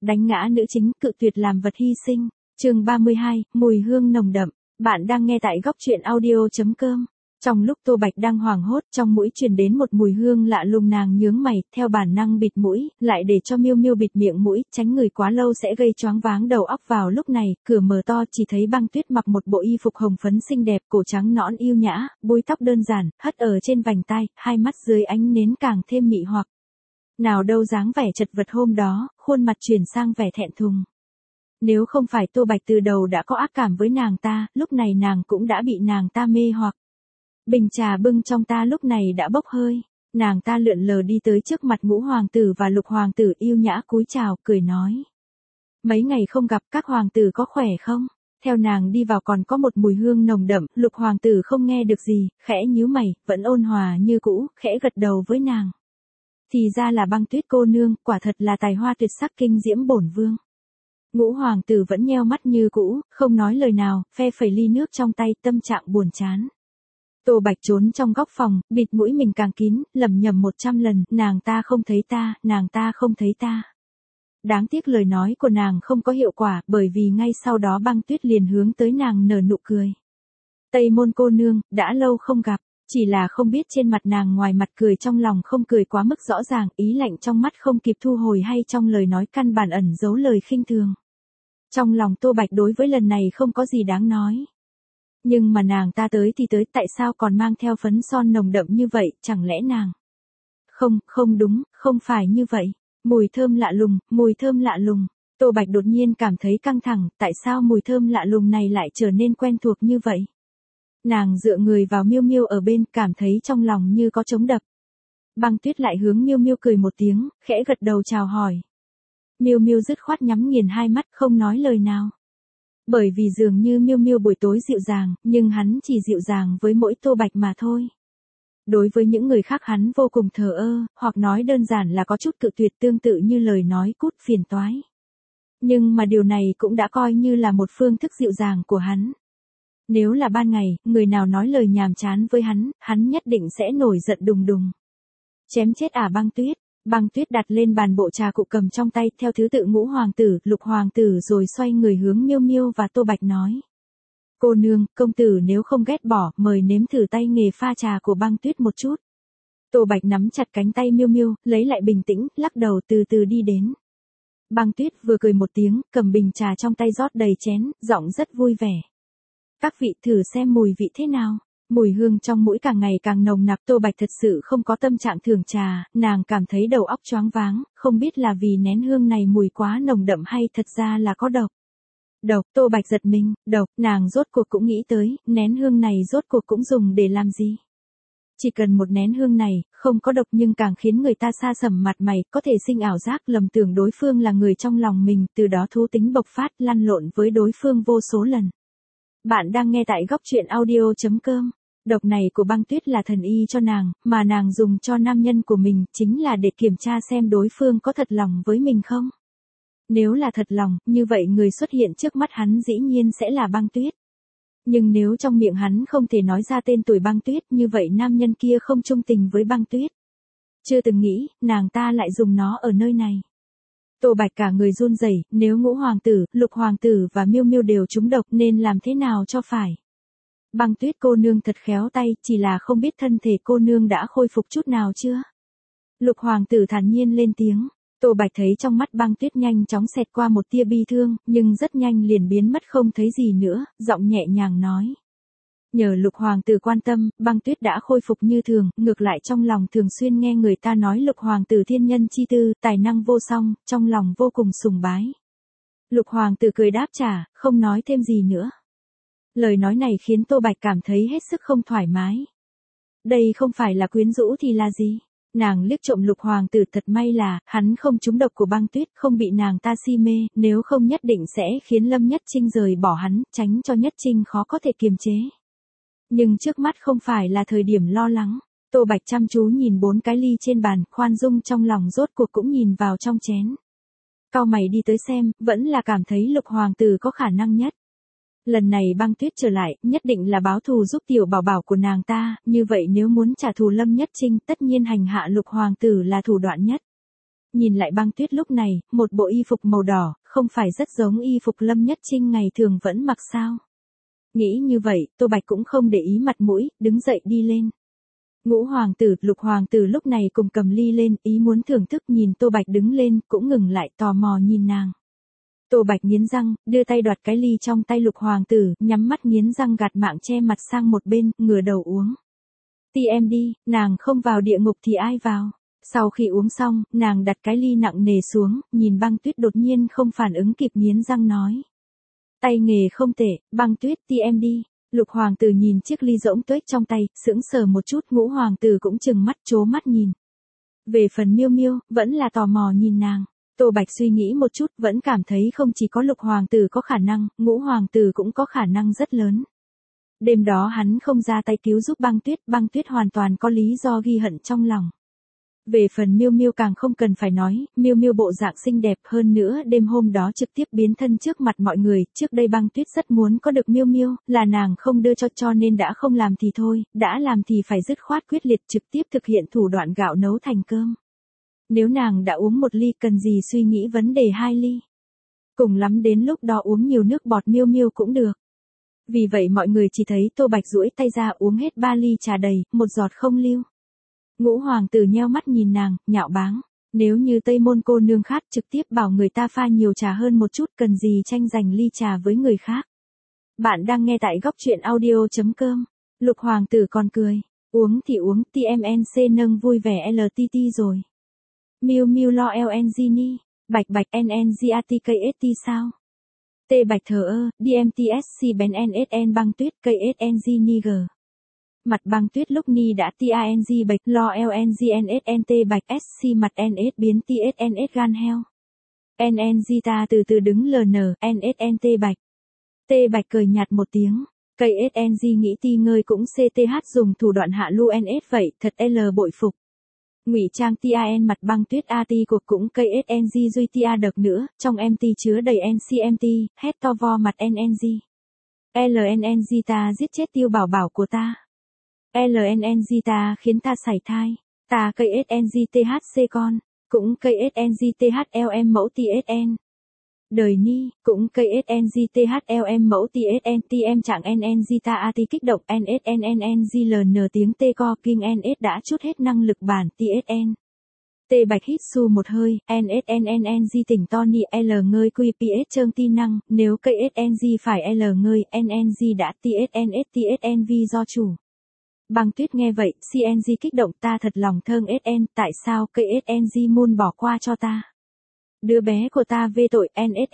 đánh ngã nữ chính, cự tuyệt làm vật hy sinh. Chương 32, mùi hương nồng đậm. Bạn đang nghe tại góc truyện audio.com. Trong lúc Tô Bạch đang hoảng hốt, trong mũi truyền đến một mùi hương lạ lùng, nàng nhướng mày, theo bản năng bịt mũi, lại để cho Miêu Miêu bịt miệng mũi, tránh người quá lâu sẽ gây choáng váng đầu óc. Vào lúc này, cửa mở to, chỉ thấy Băng Tuyết mặc một bộ y phục hồng phấn xinh đẹp, cổ trắng nõn yêu nhã, búi tóc đơn giản, hất ở trên vành tai, hai mắt dưới ánh nến càng thêm mị hoặc. Nào đâu dáng vẻ chật vật hôm đó, khuôn mặt chuyển sang vẻ thẹn thùng. Nếu không phải Tô Bạch từ đầu đã có ác cảm với nàng ta, lúc này nàng cũng đã bị nàng ta mê hoặc. Bình trà bưng trong ta lúc này đã bốc hơi, nàng ta lượn lờ đi tới trước mặt Ngũ hoàng tử và Lục hoàng tử, yêu nhã cúi chào, cười nói. Mấy ngày không gặp, các hoàng tử có khỏe không? Theo nàng đi vào còn có một mùi hương nồng đậm, Lục hoàng tử không nghe được gì, khẽ nhíu mày, vẫn ôn hòa như cũ, khẽ gật đầu với nàng. Thì ra là Băng Tuyết cô nương, quả thật là tài hoa tuyệt sắc kinh diễm bổn vương. Ngũ hoàng tử vẫn nheo mắt như cũ, không nói lời nào, phe phẩy ly nước trong tay, tâm trạng buồn chán. Tô Bạch trốn trong góc phòng, bịt mũi mình càng kín, lẩm nhẩm 100 lần, nàng ta không thấy ta, nàng ta không thấy ta. Đáng tiếc lời nói của nàng không có hiệu quả, bởi vì ngay sau đó Băng Tuyết liền hướng tới nàng nở nụ cười. Tây Môn cô nương, đã lâu không gặp, chỉ là không biết trên mặt nàng ngoài mặt cười trong lòng không cười quá mức rõ ràng, ý lạnh trong mắt không kịp thu hồi hay trong lời nói căn bản ẩn giấu lời khinh thường. Trong lòng Tô Bạch đối với lần này không có gì đáng nói. Nhưng mà nàng ta tới thì tới, tại sao còn mang theo phấn son nồng đậm như vậy, chẳng lẽ nàng... Không đúng, không phải như vậy. Mùi thơm lạ lùng, mùi thơm lạ lùng. Tô Bạch đột nhiên cảm thấy căng thẳng, tại sao mùi thơm lạ lùng này lại trở nên quen thuộc như vậy? Nàng dựa người vào Miêu Miêu ở bên, cảm thấy trong lòng như có trống đập. Băng Tuyết lại hướng Miêu Miêu cười một tiếng, khẽ gật đầu chào hỏi. Miêu Miêu dứt khoát nhắm nghiền hai mắt, không nói lời nào. Bởi vì dường như Miêu Miêu buổi tối dịu dàng, nhưng hắn chỉ dịu dàng với mỗi Tô Bạch mà thôi. Đối với những người khác hắn vô cùng thờ ơ, hoặc nói đơn giản là có chút cự tuyệt, tương tự như lời nói cút phiền toái. Nhưng mà điều này cũng đã coi như là một phương thức dịu dàng của hắn. Nếu là ban ngày, người nào nói lời nhàm chán với hắn nhất định sẽ nổi giận đùng đùng. Chém chết Băng Tuyết. Băng Tuyết đặt lên bàn bộ trà cụ cầm trong tay, theo thứ tự Ngũ hoàng tử, Lục hoàng tử, rồi xoay người hướng Miêu Miêu và Tô Bạch nói. Cô nương, công tử nếu không ghét bỏ, mời nếm thử tay nghề pha trà của Băng Tuyết một chút. Tô Bạch nắm chặt cánh tay Miêu Miêu, lấy lại bình tĩnh, lắc đầu từ từ đi đến. Băng Tuyết vừa cười một tiếng, cầm bình trà trong tay rót đầy chén, giọng rất vui vẻ. Các vị thử xem mùi vị thế nào. Mùi hương trong mũi càng ngày càng nồng nặc, Tô Bạch thật sự không có tâm trạng thưởng trà, nàng cảm thấy đầu óc choáng váng, không biết là vì nén hương này mùi quá nồng đậm hay thật ra là có độc. Độc, Tô Bạch giật mình, độc, nàng rốt cuộc cũng nghĩ tới, nén hương này rốt cuộc cũng dùng để làm gì? Chỉ cần một nén hương này, không có độc nhưng càng khiến người ta sa sầm mặt mày, có thể sinh ảo giác lầm tưởng đối phương là người trong lòng mình, từ đó thú tính bộc phát, lăn lộn với đối phương vô số lần. Bạn đang nghe tại góc truyện audio.com. Độc này của Băng Tuyết là thần y cho nàng, mà nàng dùng cho nam nhân của mình, chính là để kiểm tra xem đối phương có thật lòng với mình không. Nếu là thật lòng, như vậy người xuất hiện trước mắt hắn dĩ nhiên sẽ là Băng Tuyết. Nhưng nếu trong miệng hắn không thể nói ra tên tuổi Băng Tuyết, như vậy nam nhân kia không trung tình với Băng Tuyết. Chưa từng nghĩ, nàng ta lại dùng nó ở nơi này. Tô Bạch cả người run rẩy, nếu Ngũ hoàng tử, Lục hoàng tử và Miêu Miêu đều trúng độc nên làm thế nào cho phải. Băng Tuyết cô nương thật khéo tay, chỉ là không biết thân thể cô nương đã khôi phục chút nào chưa? Lục hoàng tử thản nhiên lên tiếng. Tô Bạch thấy trong mắt Băng Tuyết nhanh chóng xẹt qua một tia bi thương, nhưng rất nhanh liền biến mất không thấy gì nữa, giọng nhẹ nhàng nói. Nhờ Lục hoàng tử quan tâm, Băng Tuyết đã khôi phục như thường, ngược lại trong lòng thường xuyên nghe người ta nói Lục hoàng tử thiên nhân chi tư, tài năng vô song, trong lòng vô cùng sùng bái. Lục hoàng tử cười đáp trả, không nói thêm gì nữa. Lời nói này khiến Tô Bạch cảm thấy hết sức không thoải mái. Đây không phải là quyến rũ thì là gì? Nàng liếc trộm Lục hoàng tử, thật may là hắn không trúng độc của Băng Tuyết, không bị nàng ta si mê, nếu không nhất định sẽ khiến Lâm Nhất Trinh rời bỏ hắn, tránh cho Nhất Trinh khó có thể kiềm chế. Nhưng trước mắt không phải là thời điểm lo lắng. Tô Bạch chăm chú nhìn 4 cái ly trên bàn, khoan dung trong lòng rốt cuộc cũng nhìn vào trong chén. Cau mày đi tới xem, vẫn là cảm thấy Lục hoàng tử có khả năng nhất. Lần này Băng Tuyết trở lại, nhất định là báo thù giúp tiểu bảo bảo của nàng ta, như vậy nếu muốn trả thù Lâm Nhất Trinh, tất nhiên hành hạ Lục hoàng tử là thủ đoạn nhất. Nhìn lại băng tuyết lúc này, một bộ y phục màu đỏ, không phải rất giống y phục Lâm Nhất Trinh ngày thường vẫn mặc sao. Nghĩ như vậy, Tô Bạch cũng không để ý mặt mũi, đứng dậy đi lên. Ngũ hoàng tử, Lục hoàng tử lúc này cùng cầm ly lên, ý muốn thưởng thức nhìn Tô Bạch đứng lên, cũng ngừng lại tò mò nhìn nàng. Tô Bạch nghiến răng, đưa tay đoạt cái ly trong tay Lục hoàng tử, nhắm mắt nghiến răng gạt mạng che mặt sang một bên, ngửa đầu uống. Ti em đi, nàng không vào địa ngục thì ai vào. Sau khi uống xong, nàng đặt cái ly nặng nề xuống, nhìn băng tuyết đột nhiên không phản ứng kịp nghiến răng nói. Tay nghề không tệ, băng tuyết ti em đi. Lục hoàng tử nhìn chiếc ly rỗng tuếch trong tay, sững sờ một chút, ngũ hoàng tử cũng chừng mắt trố mắt nhìn. Về phần Miêu Miêu, vẫn là tò mò nhìn nàng. Tô Bạch suy nghĩ một chút, vẫn cảm thấy không chỉ có Lục hoàng tử có khả năng, ngũ hoàng tử cũng có khả năng rất lớn. Đêm đó hắn không ra tay cứu giúp băng tuyết hoàn toàn có lý do ghi hận trong lòng. Về phần Miêu Miêu càng không cần phải nói, Miêu Miêu bộ dạng xinh đẹp hơn nữa, đêm hôm đó trực tiếp biến thân trước mặt mọi người, trước đây băng tuyết rất muốn có được Miêu Miêu, là nàng không đưa cho nên đã không làm thì thôi, đã làm thì phải dứt khoát quyết liệt trực tiếp thực hiện thủ đoạn gạo nấu thành cơm. Nếu nàng đã uống một ly cần gì suy nghĩ vấn đề 2 ly. Cùng lắm đến lúc đó uống nhiều nước bọt Miêu Miêu cũng được. Vì vậy mọi người chỉ thấy Tô Bạch duỗi tay ra uống hết 3 ly trà đầy, một giọt không lưu. Ngũ hoàng tử nheo mắt nhìn nàng, nhạo báng. Nếu như Tây Môn cô nương khát trực tiếp bảo người ta pha nhiều trà hơn một chút, cần gì tranh giành ly trà với người khác. Bạn đang nghe tại góc truyện audio.com. Lục hoàng tử còn cười. Uống thì uống, TMNC nâng vui vẻ LTT rồi. Miu Miu lo LNG ni. Bạch bạch NNGATKST sao? T Bạch thờ ơ, DMTSC bén NSN băng tuyết KSNG Niger. Mặt băng tuyết lúc ni đã TANG bạch lo LNGNSNT bạch SC mặt NS biến TSNS gan heo. NNG ta từ từ đứng LN, NSNT bạch. T Bạch cười nhạt một tiếng. KSNG nghĩ ti ngơi cũng CTH dùng thủ đoạn hạ lưu NS vậy, thật L bội phục. Ngụy trang TAN mặt băng tuyết AT cuộc cũng KSNG duy tia đợt nữa, trong MT chứa đầy NCMT, hét to vo mặt NNG. LNNG ta giết chết tiêu bảo bảo của ta. LNNG ta khiến ta sảy thai. Ta KSNG THC con, cũng KSNG THLM mẫu TSN. Đời ni, cũng KSNG THLM mẫu TSN TM trạng NNG ta AT kích động NSNNNG LN tiếng T co kinh NS đã chút hết năng lực bản TSN. T Bạch hít su một hơi, NSNNNG tỉnh to ni L ngơi QPS trơn ti năng, nếu KSNG phải L ngơi, NNG đã TSNS TSNV do chủ. Băng tuyết nghe vậy, CNG kích động ta thật lòng thương SN, tại sao KSNG muốn bỏ qua cho ta? Đứa bé của ta về tội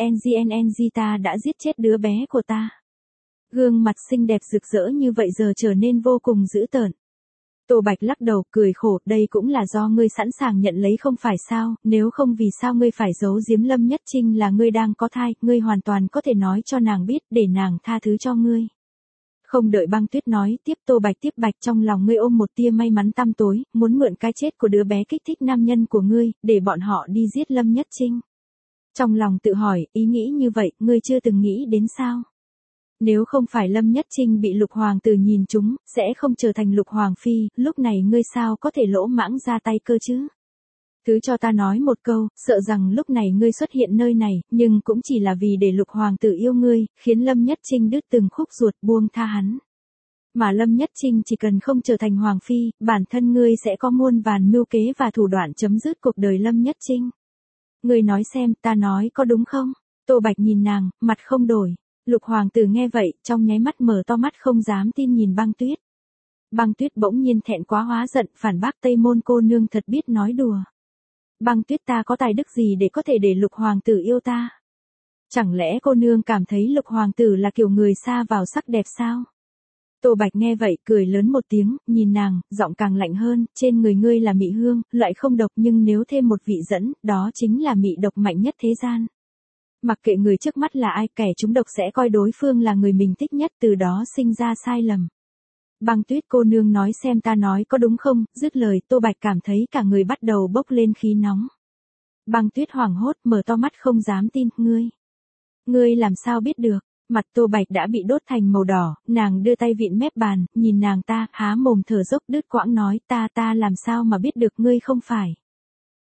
NSNG ta đã giết chết đứa bé của ta. Gương mặt xinh đẹp rực rỡ như vậy giờ trở nên vô cùng dữ tợn. Tô Bạch lắc đầu cười khổ, đây cũng là do ngươi sẵn sàng nhận lấy không phải sao, nếu không vì sao ngươi phải giấu giếm Lâm Nhất Trinh là ngươi đang có thai, ngươi hoàn toàn có thể nói cho nàng biết để nàng tha thứ cho ngươi. Không đợi băng tuyết nói tiếp Tô Bạch tiếp bạch trong lòng ngươi ôm một tia may mắn tăm tối, muốn mượn cái chết của đứa bé kích thích nam nhân của ngươi, để bọn họ đi giết Lâm Nhất Trinh. Trong lòng tự hỏi, ý nghĩ như vậy, ngươi chưa từng nghĩ đến sao? Nếu không phải Lâm Nhất Trinh bị Lục Hoàng tử nhìn trúng, sẽ không trở thành Lục Hoàng phi, lúc này ngươi sao có thể lỗ mãng ra tay cơ chứ? Thứ cho ta nói một câu, sợ rằng lúc này ngươi xuất hiện nơi này, nhưng cũng chỉ là vì để Lục Hoàng tử yêu ngươi, khiến Lâm Nhất Trinh đứt từng khúc ruột buông tha hắn. Mà Lâm Nhất Trinh chỉ cần không trở thành Hoàng phi, bản thân ngươi sẽ có muôn vàn mưu kế và thủ đoạn chấm dứt cuộc đời Lâm Nhất Trinh. Ngươi nói xem, ta nói có đúng không? Tô Bạch nhìn nàng, mặt không đổi. Lục Hoàng tử nghe vậy, trong nháy mắt mở to mắt không dám tin nhìn băng tuyết. Băng tuyết bỗng nhiên thẹn quá hóa giận, phản bác Tây Môn cô nương thật biết nói đùa. Băng tuyết ta có tài đức gì để có thể để Lục Hoàng tử yêu ta? Chẳng lẽ cô nương cảm thấy Lục Hoàng tử là kiểu người xa vào sắc đẹp sao? Tô Bạch nghe vậy, cười lớn một tiếng, nhìn nàng, giọng càng lạnh hơn, trên người ngươi là mị hương, loại không độc nhưng nếu thêm một vị dẫn, đó chính là mị độc mạnh nhất thế gian. Mặc kệ người trước mắt là ai, kẻ trúng độc sẽ coi đối phương là người mình thích nhất, từ đó sinh ra sai lầm. Băng tuyết cô nương nói xem ta nói có đúng không? Dứt lời, Tô Bạch cảm thấy cả người bắt đầu bốc lên khí nóng. Băng tuyết hoảng hốt, mở to mắt không dám tin, ngươi làm sao biết được? Mặt Tô Bạch đã bị đốt thành màu đỏ, nàng đưa tay vịn mép bàn, nhìn nàng ta, há mồm thở dốc đứt quãng nói ta làm sao mà biết được ngươi không phải.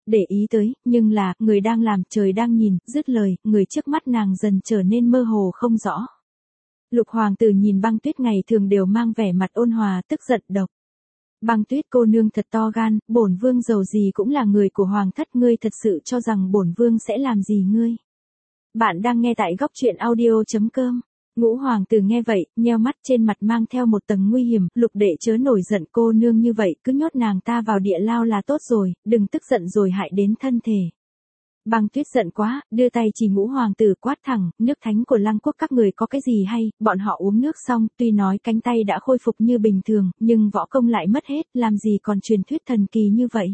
để ý tới, nhưng là, người đang làm, trời đang nhìn, dứt lời, người trước mắt nàng dần trở nên mơ hồ không rõ. Lục hoàng tử nhìn Băng Tuyết ngày thường đều mang vẻ mặt ôn hòa, tức giận độc. Băng Tuyết cô nương thật to gan, bổn vương dầu gì cũng là người của hoàng thất, ngươi thật sự cho rằng bổn vương sẽ làm gì ngươi. Bạn đang nghe tại góc truyện audio.com. Ngũ hoàng tử nghe vậy, nheo mắt, trên mặt mang theo một tầng nguy hiểm, Lục đệ chớ nổi giận, cô nương như vậy, cứ nhốt nàng ta vào địa lao là tốt rồi, đừng tức giận rồi hại đến thân thể. Băng Tuyết giận quá, đưa tay chỉ Ngũ hoàng tử quát thẳng, nước thánh của Lăng quốc các người có cái gì hay, bọn họ uống nước xong, tuy nói cánh tay đã khôi phục như bình thường, nhưng võ công lại mất hết, làm gì còn truyền thuyết thần kỳ như vậy.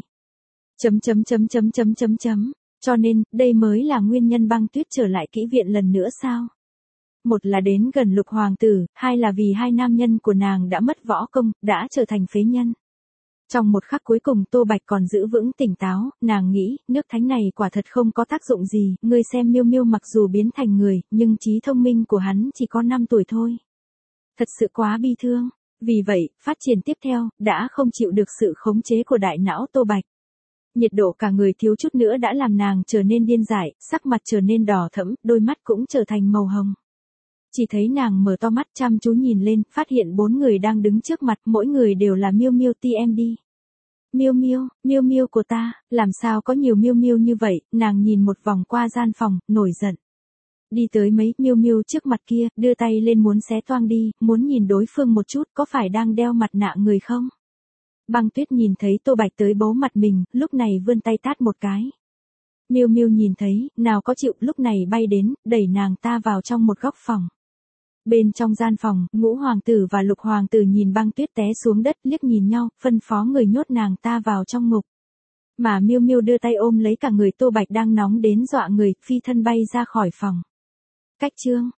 Cho nên, đây mới là nguyên nhân Băng Tuyết trở lại kỹ viện lần nữa sao? Một là đến gần Lục hoàng tử, hai là vì hai nam nhân của nàng đã mất võ công, đã trở thành phế nhân. Trong một khắc cuối cùng Tô Bạch còn giữ vững tỉnh táo, nàng nghĩ, nước thánh này quả thật không có tác dụng gì, ngươi xem Miêu Miêu mặc dù biến thành người, nhưng trí thông minh của hắn chỉ có 5 tuổi thôi. Thật sự quá bi thương. Vì vậy, phát triển tiếp theo, đã không chịu được sự khống chế của đại não Tô Bạch. Nhiệt độ cả người thiếu chút nữa đã làm nàng trở nên điên dại, sắc mặt trở nên đỏ thẫm, đôi mắt cũng trở thành màu hồng. Chỉ thấy nàng mở to mắt chăm chú nhìn lên, phát hiện 4 người đang đứng trước mặt, mỗi người đều là Miêu Miêu TMD. Miêu Miêu, Miêu Miêu của ta, làm sao có nhiều Miêu Miêu như vậy, nàng nhìn một vòng qua gian phòng, nổi giận. Đi tới mấy Miêu Miêu trước mặt kia, đưa tay lên muốn xé toang đi, muốn nhìn đối phương một chút, có phải đang đeo mặt nạ người không? Băng Tuyết nhìn thấy Tô Bạch tới bấu mặt mình, lúc này vươn tay tát một cái. Miêu Miêu nhìn thấy, nào có chịu, lúc này bay đến, đẩy nàng ta vào trong một góc phòng. Bên trong gian phòng, Ngũ hoàng tử và Lục hoàng tử nhìn Băng Tuyết té xuống đất, liếc nhìn nhau, phân phó người nhốt nàng ta vào trong ngục. Mà Miêu Miêu đưa tay ôm lấy cả người Tô Bạch đang nóng đến dọa người, phi thân bay ra khỏi phòng. Cách chương